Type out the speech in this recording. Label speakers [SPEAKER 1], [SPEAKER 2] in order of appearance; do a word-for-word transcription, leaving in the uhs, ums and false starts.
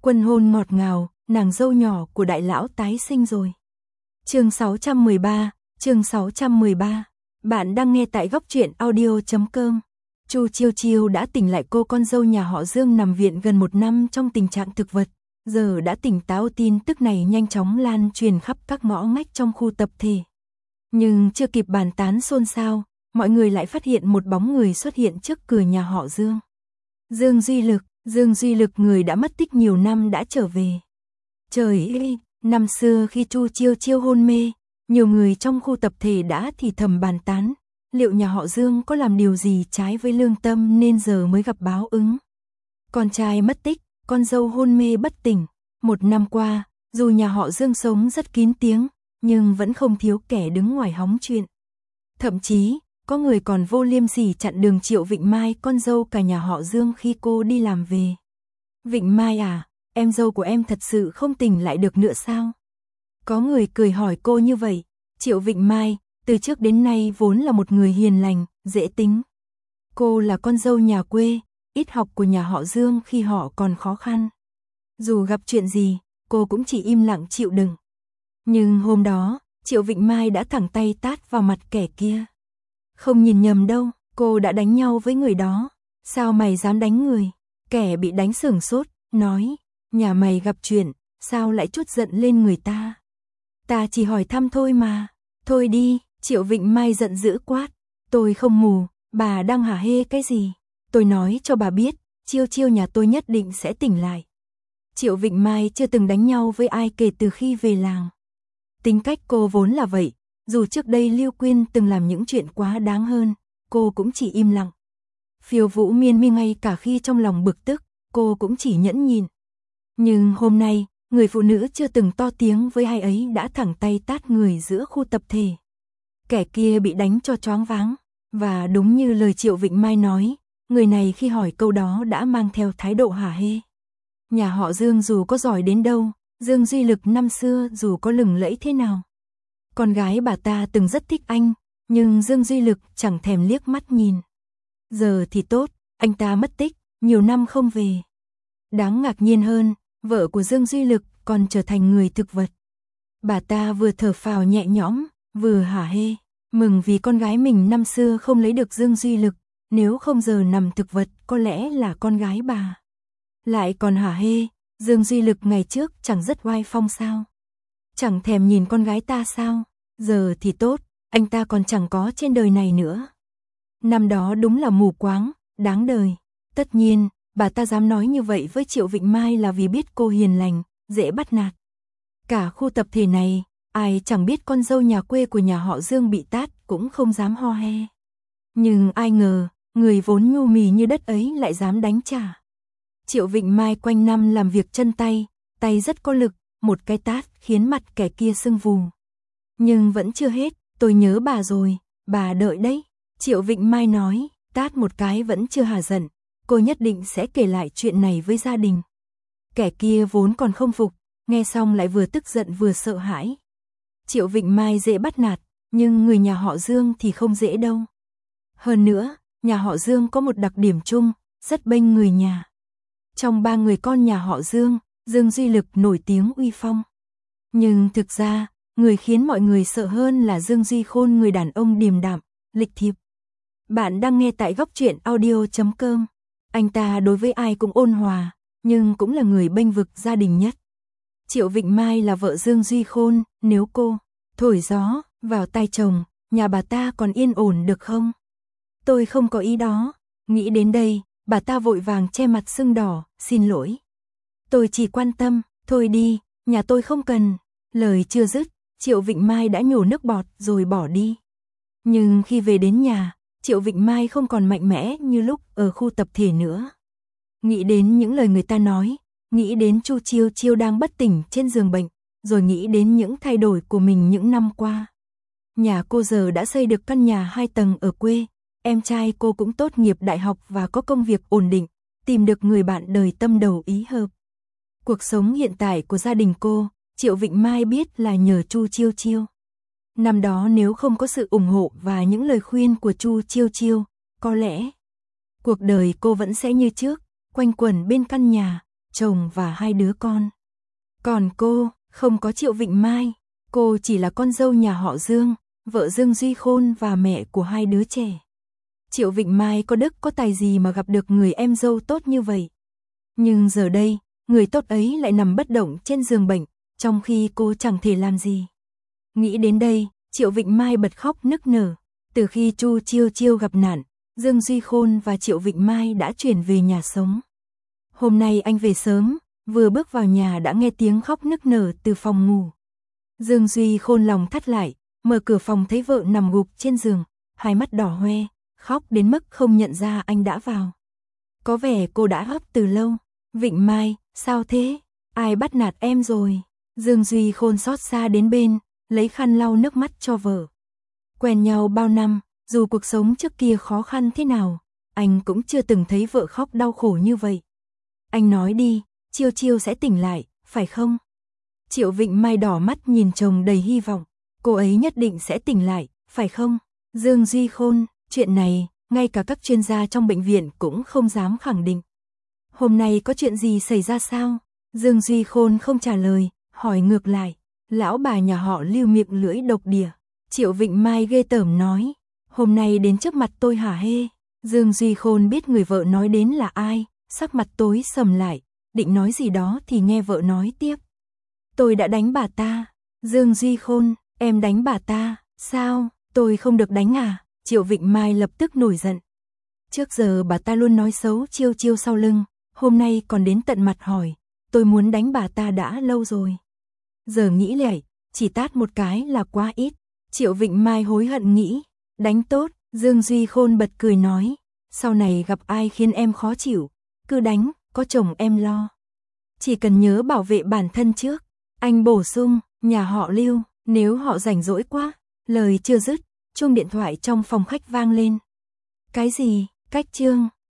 [SPEAKER 1] Quân hôn ngọt ngào, nàng dâu nhỏ của đại lão tái sinh rồi. Chương sáu trăm mười ba, chương sáu trăm mười ba. Bạn đang nghe tại góc truyện audio chấm com. Chu Chiêu Chiêu đã tỉnh lại, cô con dâu nhà họ Dương nằm viện gần một năm trong tình trạng thực vật, giờ đã tỉnh táo. Tin tức này nhanh chóng lan truyền khắp các ngõ ngách trong khu tập thể. Nhưng chưa kịp bàn tán xôn xao, mọi người lại phát hiện một bóng người xuất hiện trước cửa nhà họ Dương. Dương Duy Lực, Dương Duy Lực người đã mất tích nhiều năm đã trở về. Trời ơi, năm xưa khi Chu Chiêu Chiêu hôn mê, nhiều người trong khu tập thể đã thì thầm bàn tán, liệu nhà họ Dương có làm điều gì trái với lương tâm nên giờ mới gặp báo ứng. Con trai mất tích, con dâu hôn mê bất tỉnh. Một năm qua, dù nhà họ Dương sống rất kín tiếng, nhưng vẫn không thiếu kẻ đứng ngoài hóng chuyện. Thậm chí, có người còn vô liêm sỉ chặn đường Triệu Vịnh Mai, con dâu cả nhà họ Dương khi cô đi làm về. Vịnh Mai à, em dâu của em thật sự không tỉnh lại được nữa sao? Có người cười hỏi cô như vậy. Triệu Vịnh Mai, từ trước đến nay vốn là một người hiền lành, dễ tính. Cô là con dâu nhà quê, ít học của nhà họ Dương khi họ còn khó khăn. Dù gặp chuyện gì, cô cũng chỉ im lặng chịu đựng. Nhưng hôm đó, Triệu Vịnh Mai đã thẳng tay tát vào mặt kẻ kia. Không nhìn nhầm đâu, cô đã đánh nhau với người đó. Sao mày dám đánh người? Kẻ bị đánh sửng sốt, nói, nhà mày gặp chuyện, sao lại trút giận lên người ta? Ta chỉ hỏi thăm thôi mà. Thôi đi, Triệu Vịnh Mai giận dữ quát. Tôi không mù, bà đang hả hê cái gì? Tôi nói cho bà biết, Chiêu Chiêu nhà tôi nhất định sẽ tỉnh lại. Triệu Vịnh Mai chưa từng đánh nhau với ai kể từ khi về làng. Tính cách cô vốn là vậy, dù trước đây Lưu Quyên từng làm những chuyện quá đáng hơn, cô cũng chỉ im lặng. Phiêu Vũ Miên Mi ngay cả khi trong lòng bực tức, cô cũng chỉ nhẫn nhịn. Nhưng hôm nay, người phụ nữ chưa từng to tiếng với ai ấy đã thẳng tay tát người giữa khu tập thể. Kẻ kia bị đánh cho choáng váng, và đúng như lời Triệu Vịnh Mai nói, người này khi hỏi câu đó đã mang theo thái độ hả hê. Nhà họ Dương dù có giỏi đến đâu, Dương Duy Lực năm xưa dù có lừng lẫy thế nào, con gái bà ta từng rất thích anh, nhưng Dương Duy Lực chẳng thèm liếc mắt nhìn. Giờ thì tốt, anh ta mất tích, nhiều năm không về. Đáng ngạc nhiên hơn, vợ của Dương Duy Lực còn trở thành người thực vật. Bà ta vừa thở phào nhẹ nhõm, vừa hả hê, mừng vì con gái mình năm xưa không lấy được Dương Duy Lực, nếu không giờ nằm thực vật có lẽ là con gái bà. Lại còn hả hê, Dương Duy Lực ngày trước chẳng rất oai phong sao? Chẳng thèm nhìn con gái ta sao? Giờ thì tốt, anh ta còn chẳng có trên đời này nữa. Năm đó đúng là mù quáng, đáng đời. Tất nhiên, bà ta dám nói như vậy với Triệu Vịnh Mai là vì biết cô hiền lành, dễ bắt nạt. Cả khu tập thể này, ai chẳng biết con dâu nhà quê của nhà họ Dương bị tát cũng không dám ho he. Nhưng ai ngờ, người vốn nhu mì như đất ấy lại dám đánh trả. Triệu Vịnh Mai quanh năm làm việc chân tay, tay rất có lực, một cái tát khiến mặt kẻ kia sưng vù. Nhưng vẫn chưa hết, tôi nhớ bà rồi, bà đợi đấy. Triệu Vịnh Mai nói, tát một cái vẫn chưa hả giận, cô nhất định sẽ kể lại chuyện này với gia đình. Kẻ kia vốn còn không phục, nghe xong lại vừa tức giận vừa sợ hãi. Triệu Vịnh Mai dễ bắt nạt, nhưng người nhà họ Dương thì không dễ đâu. Hơn nữa, nhà họ Dương có một đặc điểm chung, rất bênh người nhà. Trong ba người con nhà họ Dương, Dương Duy Lực nổi tiếng uy phong. Nhưng thực ra, người khiến mọi người sợ hơn là Dương Duy Khôn, người đàn ông điềm đạm, lịch thiệp. Bạn đang nghe tại góc truyện audio chấm com. Anh ta đối với ai cũng ôn hòa, nhưng cũng là người bênh vực gia đình nhất. Triệu Vịnh Mai là vợ Dương Duy Khôn, nếu cô thổi gió vào tai chồng, nhà bà ta còn yên ổn được không? Tôi không có ý đó. Nghĩ đến đây, bà ta vội vàng che mặt sưng đỏ, xin lỗi. Tôi chỉ quan tâm, thôi đi, nhà tôi không cần. Lời chưa dứt, Triệu Vịnh Mai đã nhổ nước bọt rồi bỏ đi. Nhưng khi về đến nhà, Triệu Vịnh Mai không còn mạnh mẽ như lúc ở khu tập thể nữa. Nghĩ đến những lời người ta nói, nghĩ đến Chu Chiêu Chiêu đang bất tỉnh trên giường bệnh, rồi nghĩ đến những thay đổi của mình những năm qua. Nhà cô giờ đã xây được căn nhà hai tầng ở quê, em trai cô cũng tốt nghiệp đại học và có công việc ổn định, tìm được người bạn đời tâm đầu ý hợp. Cuộc sống hiện tại của gia đình cô, Triệu Vịnh Mai biết là nhờ Chu Chiêu Chiêu. Năm đó nếu không có sự ủng hộ và những lời khuyên của Chu Chiêu Chiêu, có lẽ cuộc đời cô vẫn sẽ như trước, quanh quẩn bên căn nhà, chồng và hai đứa con. Còn cô, không có Triệu Vịnh Mai, cô chỉ là con dâu nhà họ Dương, vợ Dương Duy Khôn và mẹ của hai đứa trẻ. Triệu Vịnh Mai có đức có tài gì mà gặp được người em dâu tốt như vậy. Nhưng giờ đây, người tốt ấy lại nằm bất động trên giường bệnh, trong khi cô chẳng thể làm gì. Nghĩ đến đây, Triệu Vịnh Mai bật khóc nức nở. Từ khi Chu Chiêu Chiêu gặp nạn, Dương Duy Khôn và Triệu Vịnh Mai đã chuyển về nhà sống. Hôm nay anh về sớm, vừa bước vào nhà đã nghe tiếng khóc nức nở từ phòng ngủ. Dương Duy Khôn lòng thắt lại, mở cửa phòng thấy vợ nằm gục trên giường, hai mắt đỏ hoe, khóc đến mức không nhận ra anh đã vào. Có vẻ cô đã khóc từ lâu. Vịnh Mai, sao thế? Ai bắt nạt em rồi? Dương Duy Khôn xót xa đến bên, lấy khăn lau nước mắt cho vợ. Quen nhau bao năm, dù cuộc sống trước kia khó khăn thế nào, anh cũng chưa từng thấy vợ khóc đau khổ như vậy. Anh nói đi, Chiêu Chiêu sẽ tỉnh lại, phải không? Triệu Vịnh Mai đỏ mắt nhìn chồng đầy hy vọng, cô ấy nhất định sẽ tỉnh lại, phải không? Dương Duy Khôn, chuyện này, ngay cả các chuyên gia trong bệnh viện cũng không dám khẳng định. Hôm nay có chuyện gì xảy ra sao? Dương Duy Khôn không trả lời, hỏi ngược lại. Lão bà nhà họ Lưu miệng lưỡi độc đỉa. Triệu Vịnh Mai ghê tởm nói, hôm nay đến trước mặt tôi hả hê? Dương Duy Khôn biết người vợ nói đến là ai, sắc mặt tối sầm lại, định nói gì đó thì nghe vợ nói tiếp. Tôi đã đánh bà ta. Dương Duy Khôn, em đánh bà ta, sao, tôi không được đánh à? Triệu Vịnh Mai lập tức nổi giận. Trước giờ bà ta luôn nói xấu Chiêu Chiêu sau lưng, hôm nay còn đến tận mặt hỏi, tôi muốn đánh bà ta đã lâu rồi. Giờ nghĩ lại, chỉ tát một cái là quá ít. Triệu Vịnh Mai hối hận nghĩ, đánh tốt. Dương Duy Khôn bật cười nói, sau này gặp ai khiến em khó chịu, cứ đánh, có chồng em lo. Chỉ cần nhớ bảo vệ bản thân trước. Anh bổ sung, nhà họ Lưu, nếu họ rảnh rỗi quá. Lời chưa dứt, chuông điện thoại trong phòng khách vang lên. Cái gì, cách chương.